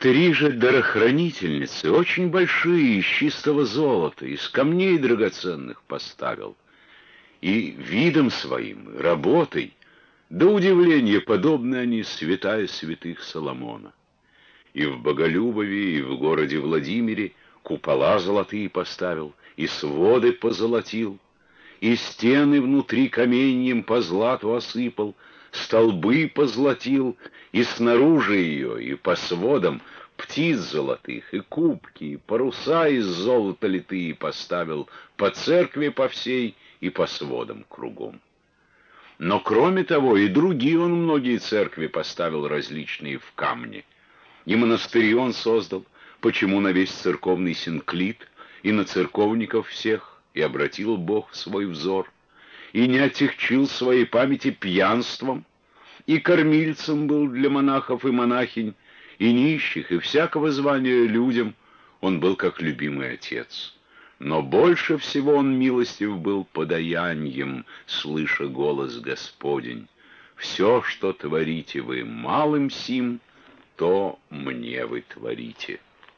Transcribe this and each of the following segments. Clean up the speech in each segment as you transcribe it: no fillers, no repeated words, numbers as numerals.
3 же дарохранительницы, очень большие, из чистого золота, из камней драгоценных поставил. И видом своим, и работой, до удивления подобны они святая святых Соломона. И в Боголюбове, и в городе Владимире купола золотые поставил, и своды позолотил, и стены внутри каменьем по злату осыпал, столбы позолотил, и снаружи ее, и по сводам птиц золотых, и кубки, и паруса из золота литые поставил по церкви по всей и по сводам кругом. Но кроме того и другие он многие церкви поставил различные в камне. И монастыри он создал, почему на весь церковный синклит и на церковников всех и обратил Бог свой взор, и не отягчил своей памяти пьянством, и кормильцем был для монахов и монахинь, и нищих, и всякого звания людям, он был как любимый отец. Но больше всего он милостив был подаянием, слыша голос Господень. Все, что творите вы малым сим, то мне вы творите.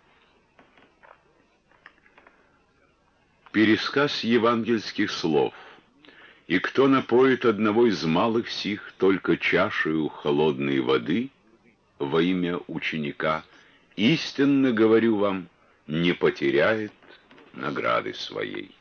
Пересказ евангельских слов. И кто напоит одного из малых сих только чашею холодной воды во имя ученика, истинно говорю вам, не потеряет награды своей.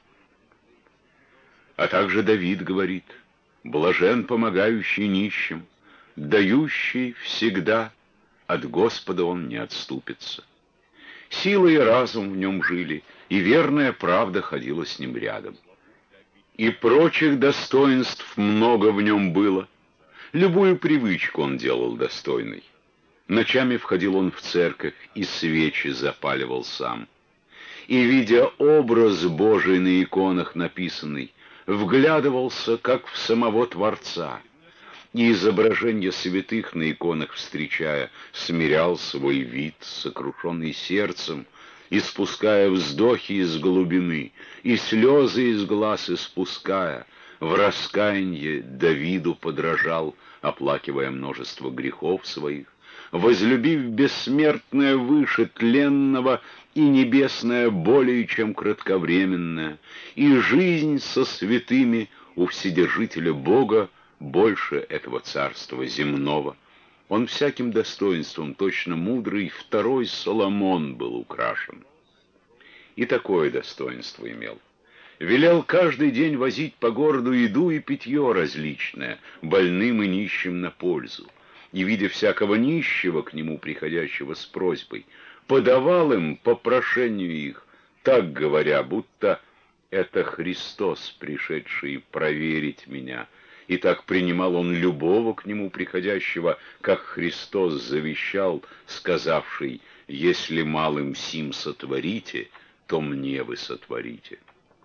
А также Давид говорит: блажен помогающий нищим, дающий всегда, от Господа он не отступится. Сила и разум в нем жили, и верная правда ходила с ним рядом. И прочих достоинств много в нем было. Любую привычку он делал достойной. Ночами входил он в церковь, и свечи запаливал сам. И, видя образ Божий на иконах написанный, вглядывался, как в самого Творца, и изображения святых на иконах встречая, смирял свой вид, сокрушенный сердцем, испуская вздохи из глубины, и слезы из глаз испуская, в раскаянье Давиду подражал, оплакивая множество грехов своих, возлюбив бессмертное выше тленного и небесное более, чем кратковременное, и жизнь со святыми у Вседержителя Бога больше этого царства земного. Он всяким достоинством, точно мудрый, второй Соломон был украшен. И такое достоинство имел. Велел каждый день возить по городу еду и питье различное, больным и нищим на пользу. И, видя всякого нищего, к нему приходящего с просьбой, подавал им по прошению их, так говоря, будто это Христос, пришедший проверить меня. И так принимал он любого к нему приходящего, как Христос завещал, сказавший: «Если малым сим сотворите, то мне вы сотворите».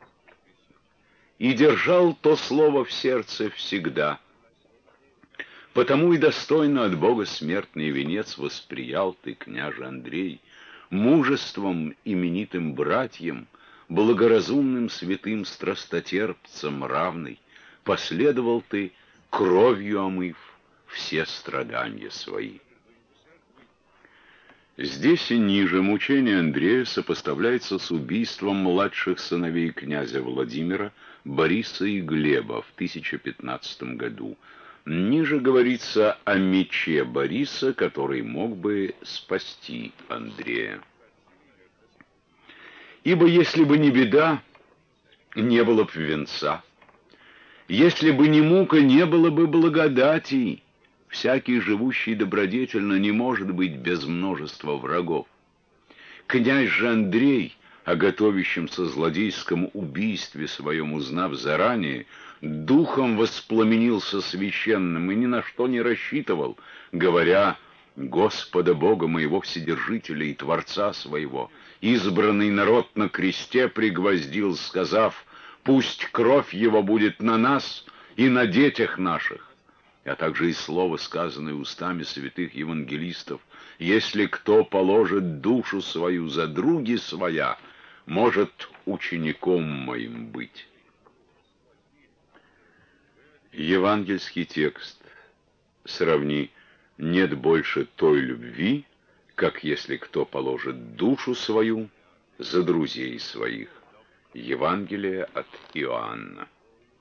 И держал то слово в сердце всегда. Потому и достойно от Бога смертный венец восприял ты, княже Андрей, мужеством именитым братьям, благоразумным святым страстотерпцам равный, последовал ты, кровью омыв все страдания свои. Здесь и ниже мучение Андрея сопоставляется с убийством младших сыновей князя Владимира, Бориса и Глеба в 1015 году. Ниже говорится о мече Бориса, который мог бы спасти Андрея. Ибо если бы не беда, не было б венца. Если бы не мука, не было бы благодати. Всякий, живущий добродетельно, не может быть без множества врагов. Князь же Андрей, о готовящемся злодейском убийстве своем узнав заранее, духом воспламенился священным и ни на что не рассчитывал, говоря: «Господа Бога моего Вседержителя и Творца своего избранный народ на кресте пригвоздил, сказав: пусть кровь его будет на нас и на детях наших». А также и слово, сказанное устами святых евангелистов: «Если кто положит душу свою за други своя, может учеником моим быть». Евангельский текст. Сравни: «Нет больше той любви, как если кто положит душу свою за друзей своих. Евангелие от Иоанна.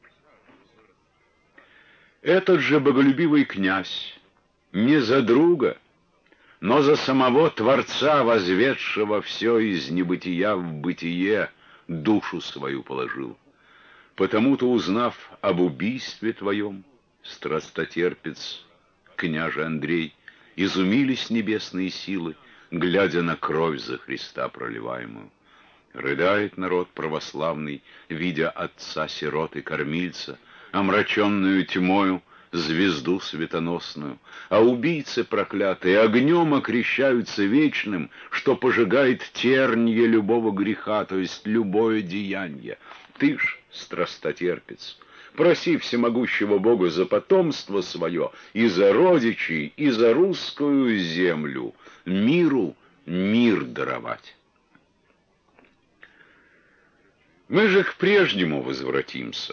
Этот же боголюбивый князь не за друга, но за самого Творца, возведшего все из небытия в бытие, душу свою положил. Потому-то, узнав об убийстве твоем, страстотерпец, княже Андрей, изумились небесные силы, глядя на кровь за Христа проливаемую. Рыдает народ православный, видя отца сироты кормильца, омраченную тьмою звезду светоносную, а убийцы проклятые огнем окрещаются вечным, что пожигает тернье любого греха, то есть любое деяние. Ты ж, страстотерпец, проси всемогущего Бога за потомство свое, и за родичей, и за русскую землю, миру мир даровать. Мы же к прежнему возвратимся.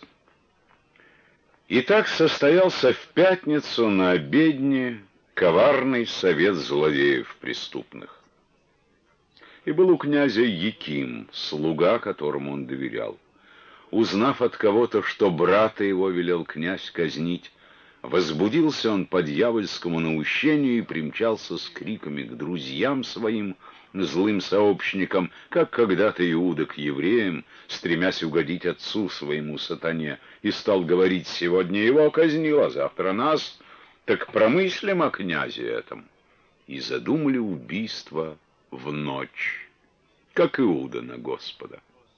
Итак, состоялся в пятницу на обедне коварный совет злодеев преступных. И был у князя Яким, слуга, которому он доверял. Узнав от кого-то, что брата его велел князь казнить, возбудился он по дьявольскому наущению и примчался с криками к друзьям своим, злым сообщникам, как когда-то Иуда к евреям, стремясь угодить отцу своему сатане, и стал говорить: сегодня его казнил, а завтра нас, так промыслим о князе этом. И задумали убийство в ночь, как Иуда на Господа.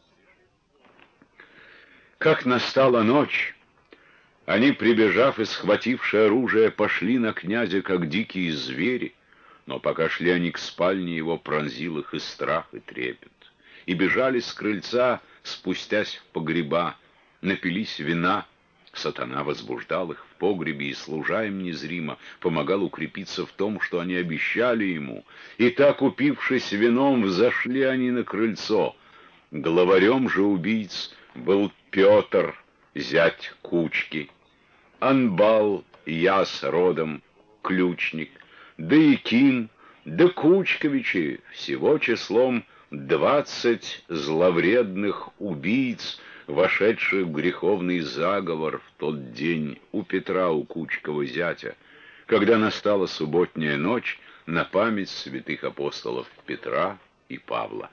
Как настала ночь, они, прибежав и схвативши оружие, пошли на князя, как дикие звери, но пока шли они к спальне его, пронзил их и страх, и трепет. И бежали с крыльца, спустясь в погреба, напились вина. Сатана возбуждал их в погребе и, служа им незримо, помогал укрепиться в том, что они обещали ему. И так, упившись вином, взошли они на крыльцо. Главарем же убийц был Петр, зять Кучки, Анбал, Яс родом, ключник, да Яким, да Кучковичи, всего числом 20 зловредных убийц, вошедших в греховный заговор в тот день у Петра, у Кучкова зятя, когда настала субботняя ночь на память святых апостолов Петра и Павла.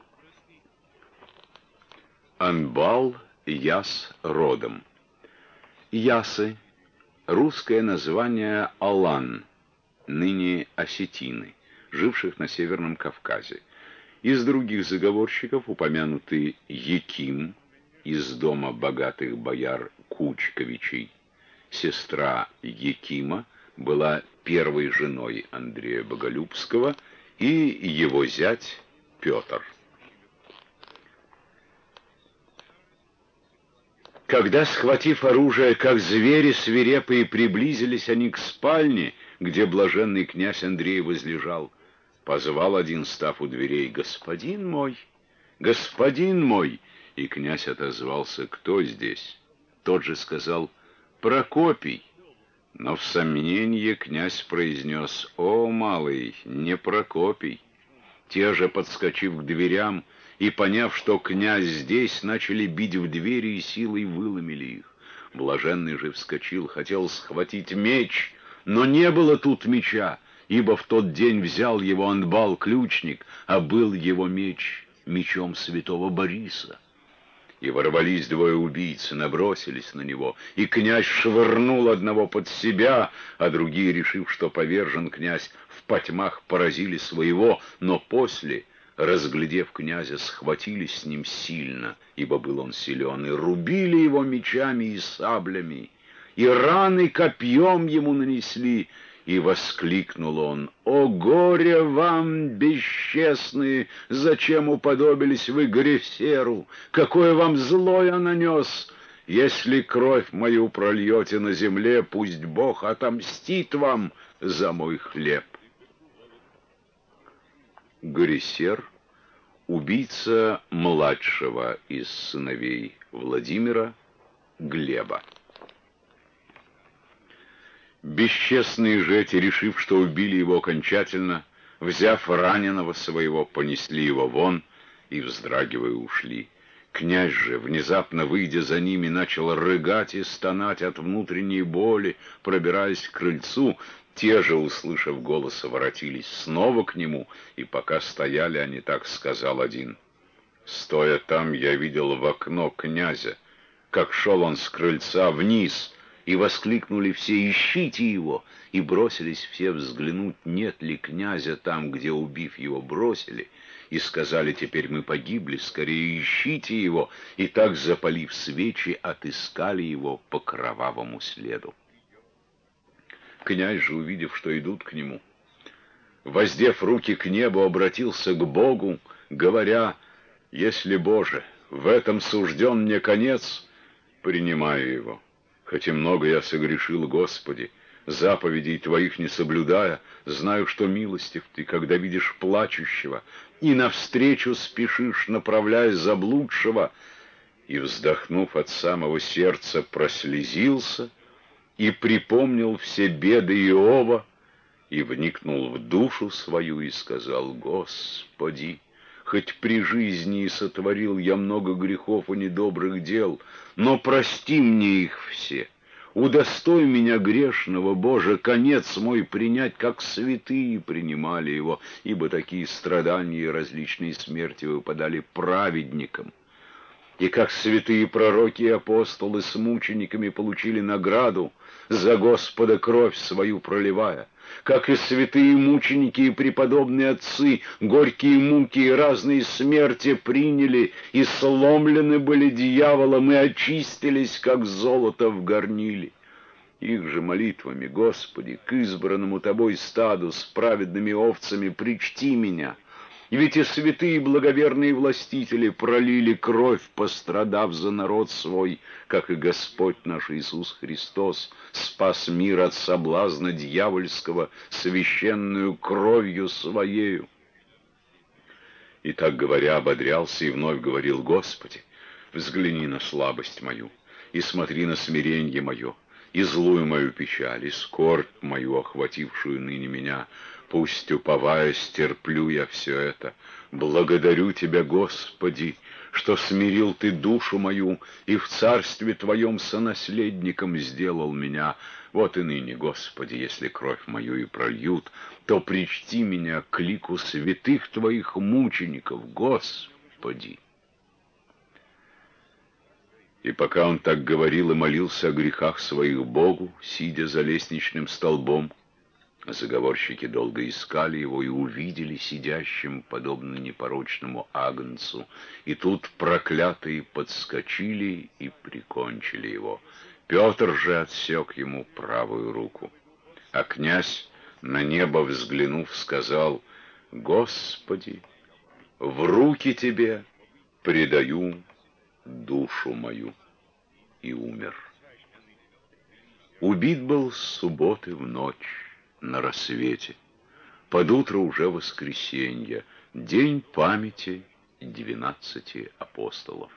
Анбал, Яс родом. Ясы — русское название Алан, ныне осетины, живших на Северном Кавказе. Из других заговорщиков упомянуты Яким, из дома богатых бояр Кучковичей. Сестра Якима была первой женой Андрея Боголюбского, и его зять Петр. Когда, схватив оружие, как звери свирепые, приблизились они к спальне, где блаженный князь Андрей возлежал, позвал один, став у дверей: «Господин мой! Господин мой!» И князь отозвался: «Кто здесь?» Тот же сказал: «Прокопий». Но в сомнении князь произнес: «О, малый, не Прокопий». Те же, подскочив к дверям и поняв, что князь здесь, начали бить в двери и силой выломили их. Блаженный же вскочил, хотел схватить меч, но не было тут меча, ибо в тот день взял его Анбал, ключник, а был его меч мечом святого Бориса. И ворвались двое убийц, набросились на него, и князь швырнул одного под себя, а другие, решив, что повержен князь, в потьмах поразили своего, но после, разглядев князя, схватились с ним сильно, ибо был он силен, и рубили его мечами и саблями, и раны копьем ему нанесли, и воскликнул он: «О горе вам, бесчестные! Зачем уподобились вы Греферу? Какое вам зло я нанес! Если кровь мою прольете на земле, пусть Бог отомстит вам за мой хлеб». Грефер — убийца младшего из сыновей Владимира, Глеба. Бесчестные же эти, решив, что убили его окончательно, Взяв раненого своего, понесли его вон и, вздрагивая, ушли. Князь же, внезапно выйдя за ними, начал рыгать и стонать от внутренней боли, пробираясь к крыльцу. Те же, услышав голос, воротились снова к нему, и пока стояли они, так сказал один: «Стоя там, я видел в окно князя, как шел он с крыльца вниз». И воскликнули все: «Ищите его!» И бросились все взглянуть, нет ли князя там, где, убив его, бросили. И сказали: «Теперь мы погибли, скорее ищите его!» И так, запалив свечи, отыскали его по кровавому следу. Князь же, увидев, что идут к нему, воздев руки к небу, обратился к Богу, говоря: «Если, Боже, в этом сужден мне конец, принимаю его. Хоть и много я согрешил, Господи, заповедей Твоих не соблюдая, знаю, что милостив Ты, когда видишь плачущего, и навстречу спешишь, направляя заблудшего». И, вздохнув от самого сердца, прослезился и припомнил все беды Иова, и вникнул в душу свою и сказал: «Господи, хоть при жизни и сотворил я много грехов и недобрых дел, но прости мне их все. Удостой меня грешного, Боже, конец мой принять, как святые принимали его, ибо такие страдания и различные смерти выпадали праведникам. И как святые пророки и апостолы с мучениками получили награду, за Господа кровь свою проливая, как и святые мученики и преподобные отцы горькие муки и разные смерти приняли, и сломлены были дьяволом, и очистились, как золото в горниле. Их же молитвами, Господи, к избранному Тобой стаду с праведными овцами причти меня. Ведь и святые благоверные властители пролили кровь, пострадав за народ свой, как и Господь наш Иисус Христос спас мир от соблазна дьявольского священную кровью Своею». И так говоря, ободрялся и вновь говорил: «Господи, взгляни на слабость мою, и смотри на смиренье мое, и злую мою печаль, и скорбь мою, охватившую ныне меня. Пусть, уповаясь, терплю я все это. Благодарю Тебя, Господи, что смирил Ты душу мою и в царстве Твоем сонаследником сделал меня. Вот и ныне, Господи, если кровь мою и прольют, то причти меня к лику святых Твоих мучеников, Господи». И пока он так говорил и молился о грехах своих Богу, сидя за лестничным столбом, заговорщики долго искали его и увидели сидящим, подобно непорочному агнцу, и тут проклятые подскочили и прикончили его. Петр же отсек ему правую руку. А князь, на небо взглянув, сказал: «Господи, в руки Тебе предаю душу мою», и умер. Убит был с субботы в ночь, на рассвете. Под утро уже воскресенье, день памяти 12 апостолов.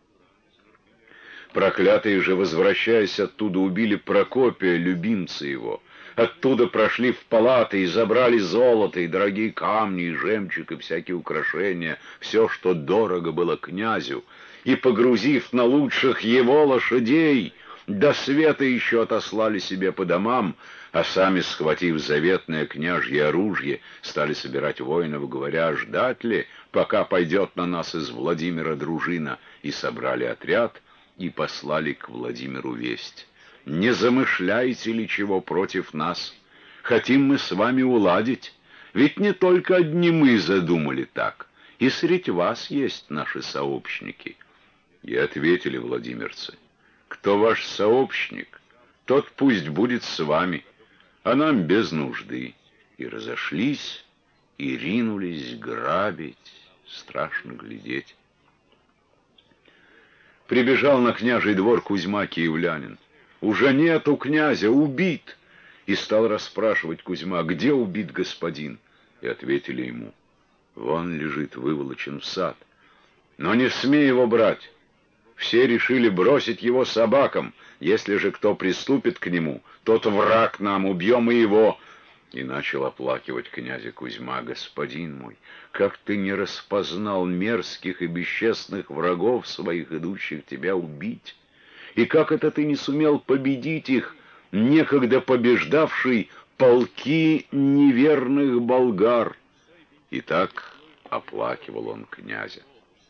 Проклятые же, возвращаясь оттуда, убили Прокопия, любимца его. Оттуда прошли в палаты и забрали золото, и дорогие камни, и жемчуг, и всякие украшения, все, что дорого было князю, и, погрузив на лучших его лошадей, до света еще отослали себе по домам, а сами, схватив заветное княжье оружие, стали собирать воинов, говоря: «Ждать ли, пока пойдет на нас из Владимира дружина?» И собрали отряд, и послали к Владимиру весть: «Не замышляете ли чего против нас? Хотим мы с вами уладить, ведь не только одни мы задумали так, и средь вас есть наши сообщники». И ответили владимирцы: «Кто ваш сообщник, тот пусть будет с вами, а нам без нужды». И разошлись, и ринулись грабить, страшно глядеть. Прибежал на княжий двор Кузьма киевлянин. Уже нету князя, убит. И стал расспрашивать Кузьма: «Где убит господин?» И ответили ему: «Вон лежит, выволочен в сад. Но не смей его брать. Все решили бросить его собакам. Если же кто приступит к нему, тот враг нам, убьем и его». И начал оплакивать князя Кузьма: «Господин мой, как ты не распознал мерзких и бесчестных врагов своих, идущих тебя убить? И как это ты не сумел победить их, некогда побеждавший полки неверных болгар?» И так оплакивал он князя.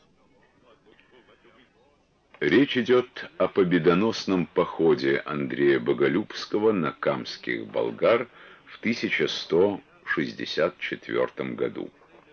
Речь идет о победоносном походе Андрея Боголюбского на камских болгар в 1164 году.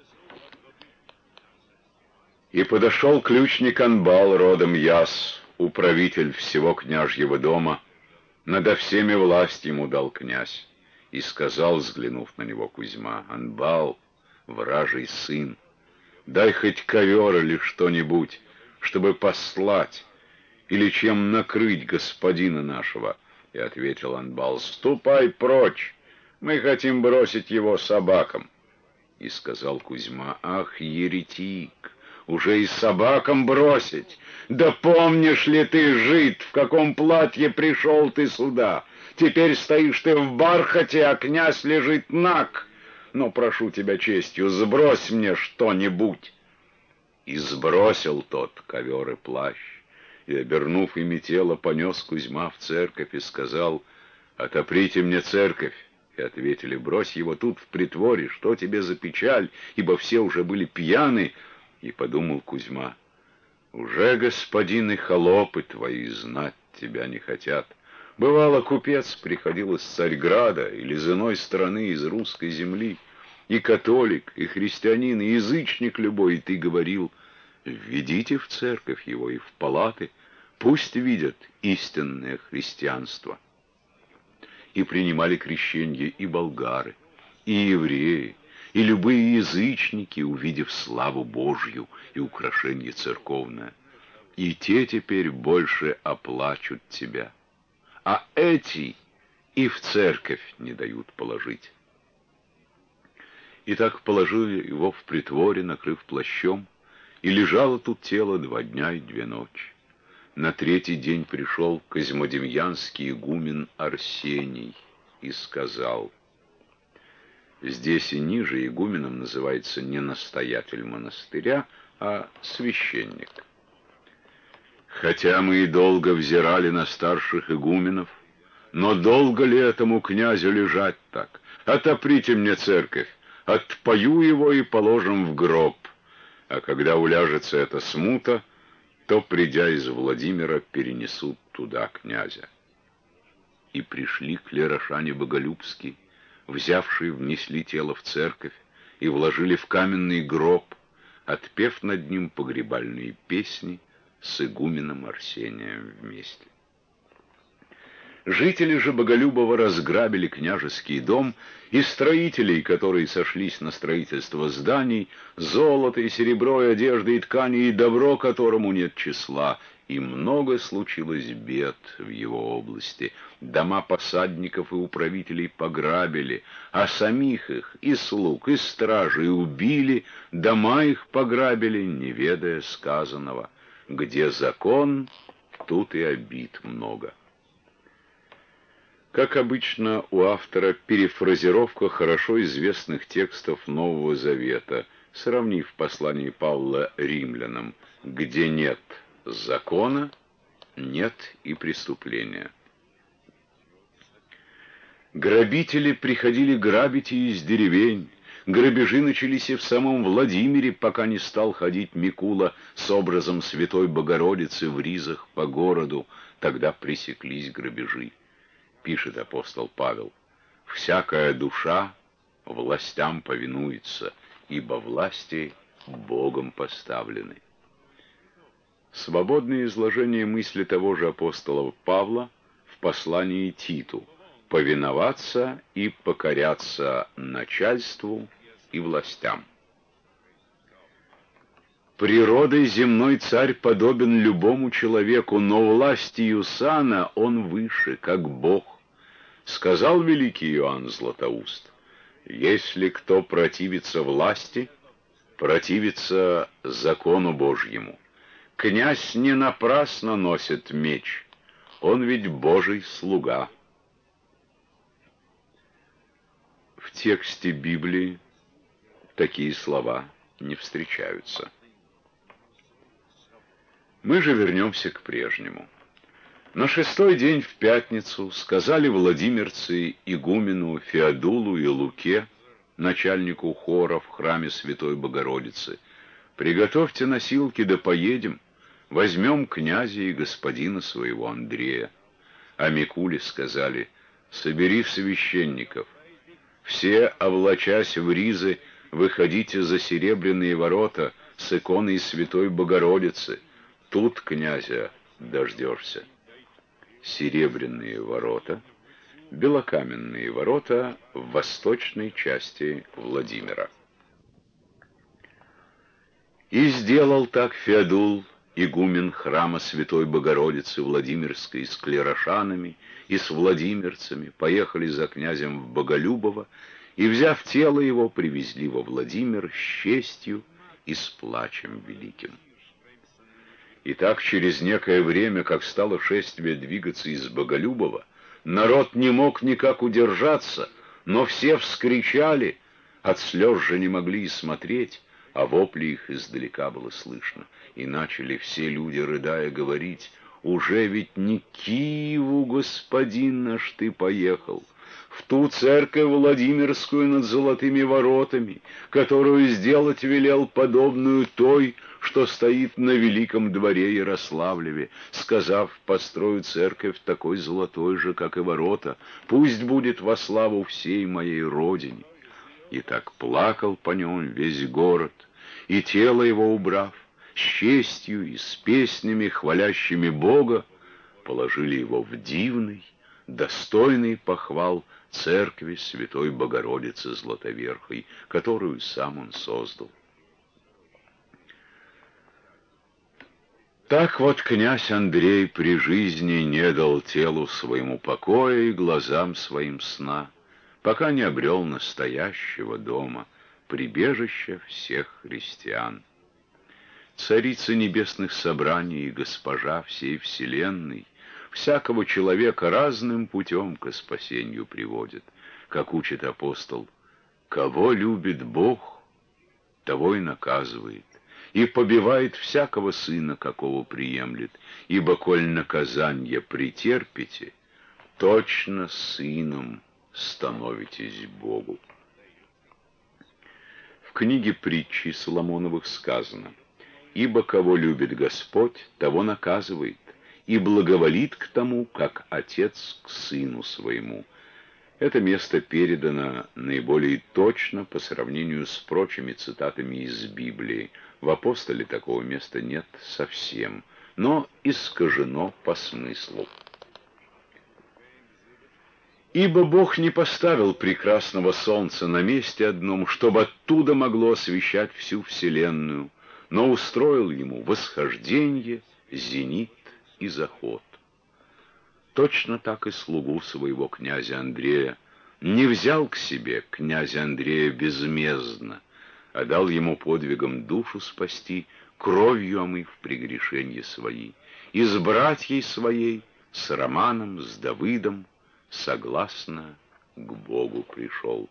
«И подошел ключник Анбал, родом Яс, управитель всего княжьего дома, надо всеми власть ему дал князь, и сказал, взглянув на него Кузьма: Анбал, вражий сын, дай хоть ковер или что-нибудь, чтобы послать или чем накрыть господина нашего. И ответил Анбал: ступай прочь, мы хотим бросить его собакам. И сказал Кузьма: ах, еретик, уже и собакам бросить? Да помнишь ли ты, жид, в каком платье пришел ты сюда? Теперь стоишь ты в бархате, а князь лежит наг. Но прошу тебя честью, сбрось мне что-нибудь. И сбросил тот ковер и плащ, и, обернув ими тело, понес Кузьма в церковь и сказал: отоприте мне церковь. И ответили: брось его тут в притворе, что тебе за печаль, ибо все уже были пьяны. И подумал Кузьма: уже господин и холопы твои знать тебя не хотят. Бывало, купец приходил из Царьграда или из иной страны, из русской земли, и католик, и христианин, и язычник любой, и ты говорил: введите в церковь его и в палаты, пусть видят истинное христианство. И принимали крещенье и болгары, и евреи, и любые язычники, увидев славу Божью и украшение церковное. И те теперь больше оплачут тебя, а эти и в церковь не дают положить. И так положили его в притворе, накрыв плащом, и лежало тут тело 2 дня и 2 ночи. На 3-й день пришел козьмодемьянский игумен Арсений и сказал: здесь и ниже игуменом называется не настоятель монастыря, а священник. Хотя мы и долго взирали на старших игуменов, но долго ли этому князю лежать так? Отоприте мне церковь, отпою его и положим в гроб. А когда уляжется эта смута, то, придя из Владимира, перенесут туда князя. И пришли клерошане боголюбские, взявшие, внесли тело в церковь и вложили в каменный гроб, отпев над ним погребальные песни с игуменом Арсением вместе. Жители же Боголюбова разграбили княжеский дом, и строителей, которые сошлись на строительство зданий, золото и серебро, и одежды, и ткани, и добро, которому нет числа, и много случилось бед в его области. Дома посадников и управителей пограбили, а самих их, и слуг, и стражей убили, дома их пограбили, не ведая сказанного. Где закон, тут и обид много. Как обычно, у автора перефразировка хорошо известных текстов Нового Завета, сравнив послание Павла римлянам: где нет закона, нет и преступления. Грабители приходили грабить и из деревень. Грабежи начались и в самом Владимире, пока не стал ходить Микула с образом Святой Богородицы в ризах по городу. Тогда пресеклись грабежи. Пишет апостол Павел: «Всякая душа властям повинуется, ибо власти Богом поставлены». Свободное изложение мысли того же апостола Павла в послании Титу: повиноваться и покоряться начальству и властям. Природой земной царь подобен любому человеку, но властью сана он выше, как Бог. Сказал великий Иоанн Златоуст: если кто противится власти, противится закону Божьему. Князь не напрасно носит меч, он ведь Божий слуга. В в тексте Библии такие слова не встречаются. Мы же вернемся к прежнему. На шестой день в пятницу сказали владимирцы игумену Феодулу и Луке, начальнику хора в храме Святой Богородицы: «Приготовьте носилки, да поедем, возьмем князя и господина своего Андрея». А Микуле сказали: «Собери священников, все, облачась в ризы, выходите за серебряные ворота с иконой Святой Богородицы, тут князя дождешься». Серебряные ворота, белокаменные ворота в восточной части Владимира. И сделал так Феодул, игумен храма Святой Богородицы Владимирской, с клерошанами и с владимирцами, поехали за князем в Боголюбово, и, взяв тело его, привезли во Владимир с честью и с плачем великим. И так через некое время, как стало шествие двигаться из Боголюбова, народ не мог никак удержаться, но все вскричали, от слез же не могли и смотреть, а вопли их издалека было слышно. И начали все люди, рыдая, говорить: «Уже ведь не к Киеву, господин наш, ты поехал, в ту церковь Владимирскую над золотыми воротами, которую сделать велел подобную той, что стоит на великом дворе Ярославлеве, сказав: построю церковь такой золотой же, как и ворота, пусть будет во славу всей моей родине». И так плакал по нем весь город, и тело его, убрав, с честью и с песнями, хвалящими Бога, положили его в дивный, достойный похвал церкви Святой Богородицы Златоверхой, которую сам он создал. Так вот князь Андрей при жизни не дал телу своему покоя и глазам своим сна, пока не обрел настоящего дома, прибежища всех христиан. Царица небесных собраний и госпожа всей вселенной всякого человека разным путем ко спасению приводит, как учит апостол: «Кого любит Бог, того и наказывает, и побивает всякого сына, какого приемлет, ибо коль наказанье претерпите, точно сыном становитесь Богу». В книге притчи Соломоновых сказано: «Ибо кого любит Господь, того наказывает, и благоволит к тому, как отец к сыну своему». Это место передано наиболее точно по сравнению с прочими цитатами из Библии. В апостоле такого места нет совсем, но искажено по смыслу. «Ибо Бог не поставил прекрасного солнца на месте одном, чтобы оттуда могло освещать всю вселенную, но устроил ему восхождение, зенит и заход». Точно так и слугу своего князя Андрея не взял к себе князя Андрея безмездно, а дал ему подвигом душу спасти, кровью омыв прегрешения свои, и с братьей своей, с Романом, с Давыдом, согласно к Богу пришел.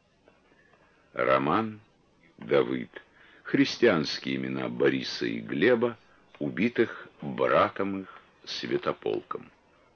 Роман, Давыд — христианские имена Бориса и Глеба, убитых братом их Святополком.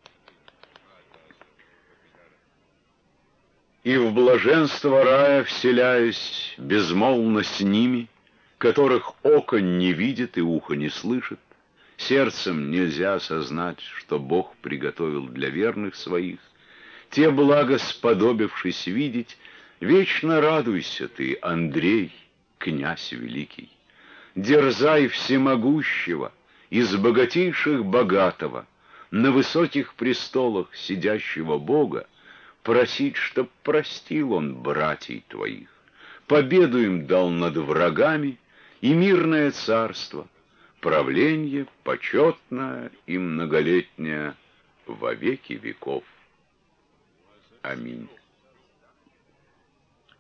И в блаженство рая вселяясь, безмолвно с ними, которых око не видит и ухо не слышит, сердцем нельзя осознать, что Бог приготовил для верных своих, те блага сподобившись видеть, вечно радуйся ты, Андрей, князь великий. Дерзай всемогущего, из богатейших богатого, на высоких престолах сидящего Бога, просить, чтоб простил он братьей твоих, победу им дал над врагами и мирное царство, правление почетное и многолетнее во веки веков. Аминь.